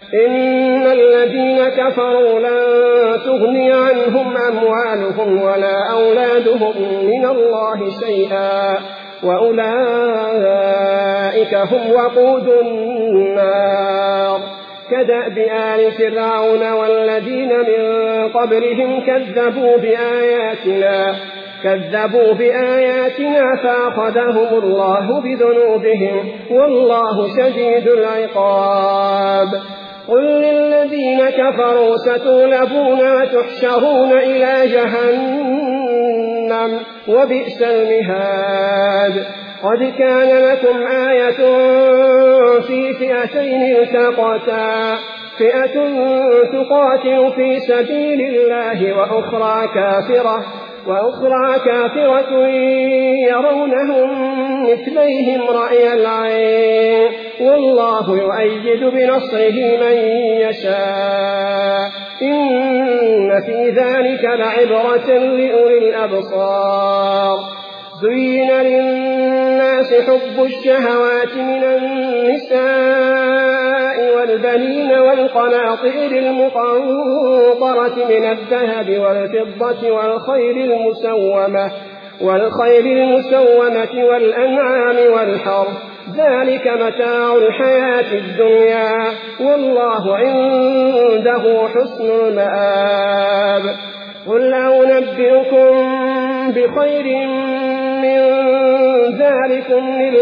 إن الذين كفروا لن تغني عنهم أموالهم ولا أولادهم من الله شيئا وأولئك هم وقود النار. كدأب آل فرعون والذين من قبلهم كذبوا بآياتنا فأخذهم الله بذنوبهم والله شديد العقاب. قل للذين كفروا ستغلبون وتحشرون إلى جهنم وبئس المهاد. قد كان لكم آية في فئتين التقتا فئة تقاتل في سبيل الله وأخرى كافرة يرونهم مثليهم رأي العين والله يؤيد بنصره من يشاء. إن في ذلك لعبرة لأولي الأبصار. زين للناس حب الشهوات من النساء والبنين والقناطير المقنطرة من الذهب والفضة والخيل المسومة والأنعام والحرث ذلك متاع الحياة الدنيا والله عنده حسن المآب. قل أنبئكم بخير من ذلكم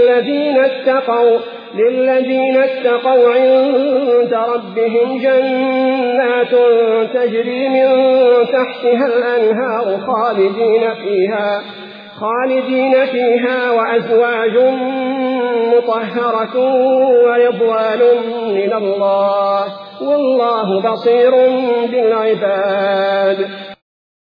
للذين اتقوا عند ربهم جنات تجري من تحتها الأنهار خالدين فيها وأزواج مطهرة ورضوان من الله والله بصير بالعباد.